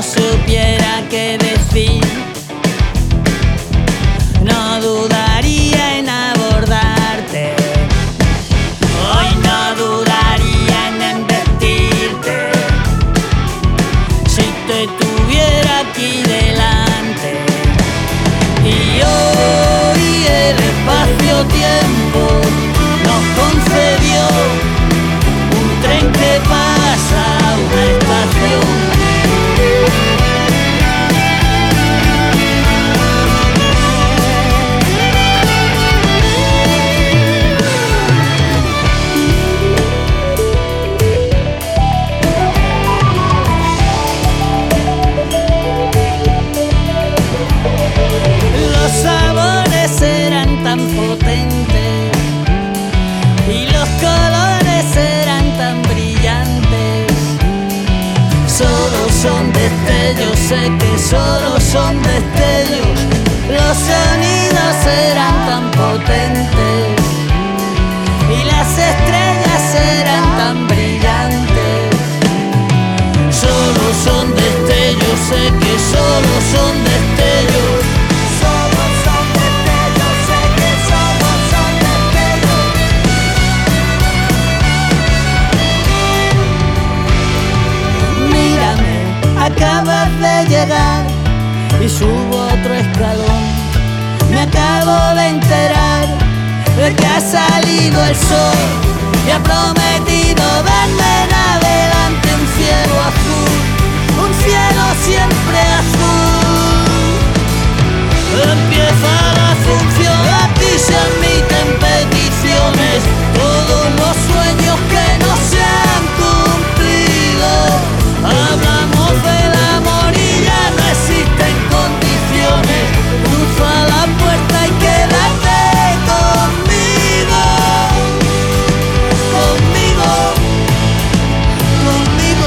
supiera qué decir, no dudaría en abordarte. Hoy no dudaría en embestirte si te tuviera aquí delante. Y hoy el espacio-tiempo nos concedió un tren que pasa a una estación. Los sabores eran tan potentes y los colores eran tan brillantes. Solo son destellos, sé que solo son destellos. Los sonidos eran tan potentes y las estrellas eran tan brillantes. Solo son destellos, sé que solo son destellos. Solo son destellos, sé que solo son destellos. Mírame, acabas de llegar y subo otro escalón. Me acabo de enterar de que ha salido el sol y ha prometido verme en adelante un cielo azul, un cielo siempre azul. Empieza la función, aquí se admiten peticiones, todos los sueños que no se han cumplido. Hablamos del amor y ya no existen condiciones. Cruza la puerta y quédate conmigo, conmigo, conmigo.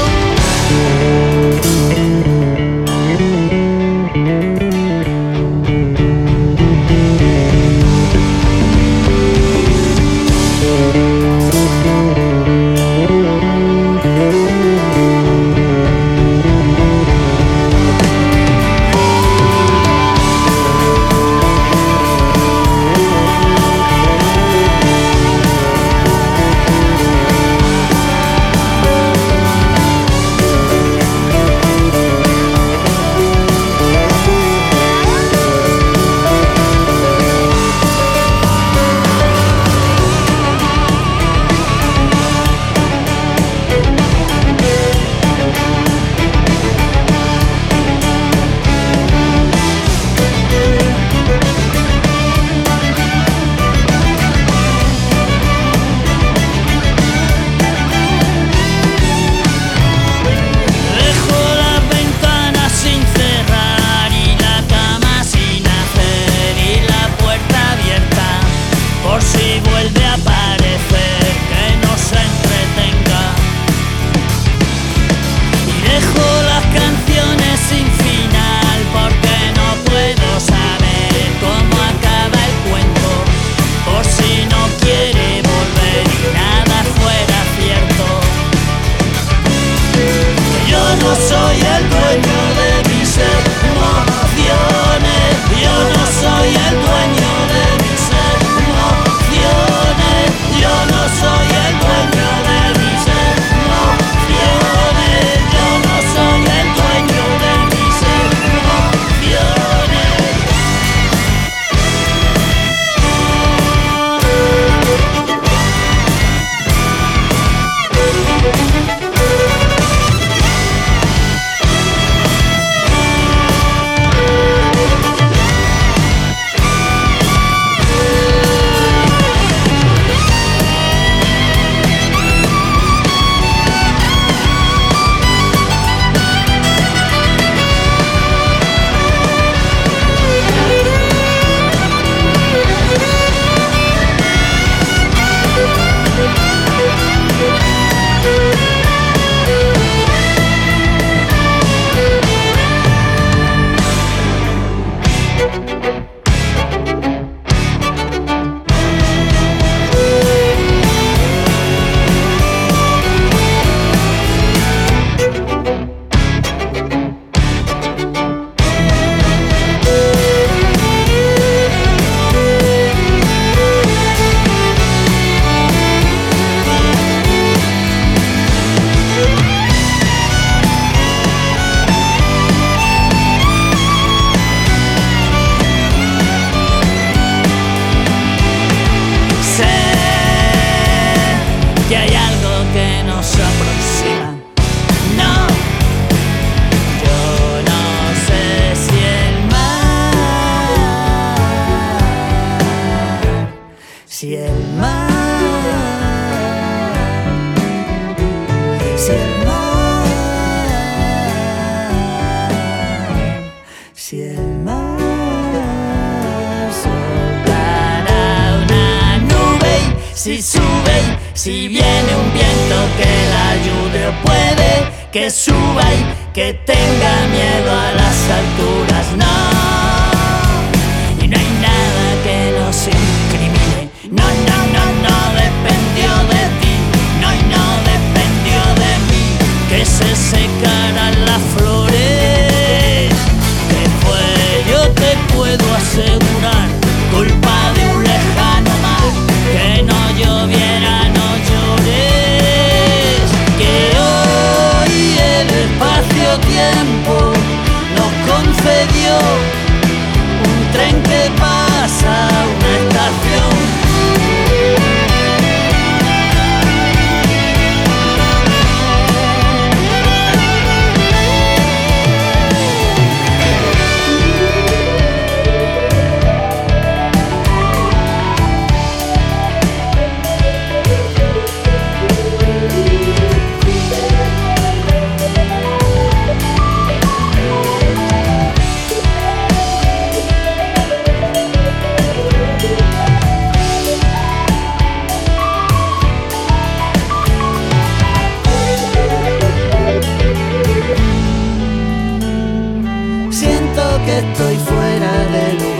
si sube y si viene un viento que la ayude, o puede que suba y que tenga miedo a las alturas. No, y no hay nada que nos incrimine. No, no, no, no dependió de ti, no, y no dependió de mí que se secaran las flores, que fue, yo te puedo asegurar, culpa de un lejano mar, que no lloviera, no llores, que hoy el espacio-tiempo nos concedió un tren que pasa una estación. Que estoy fuera de lugar.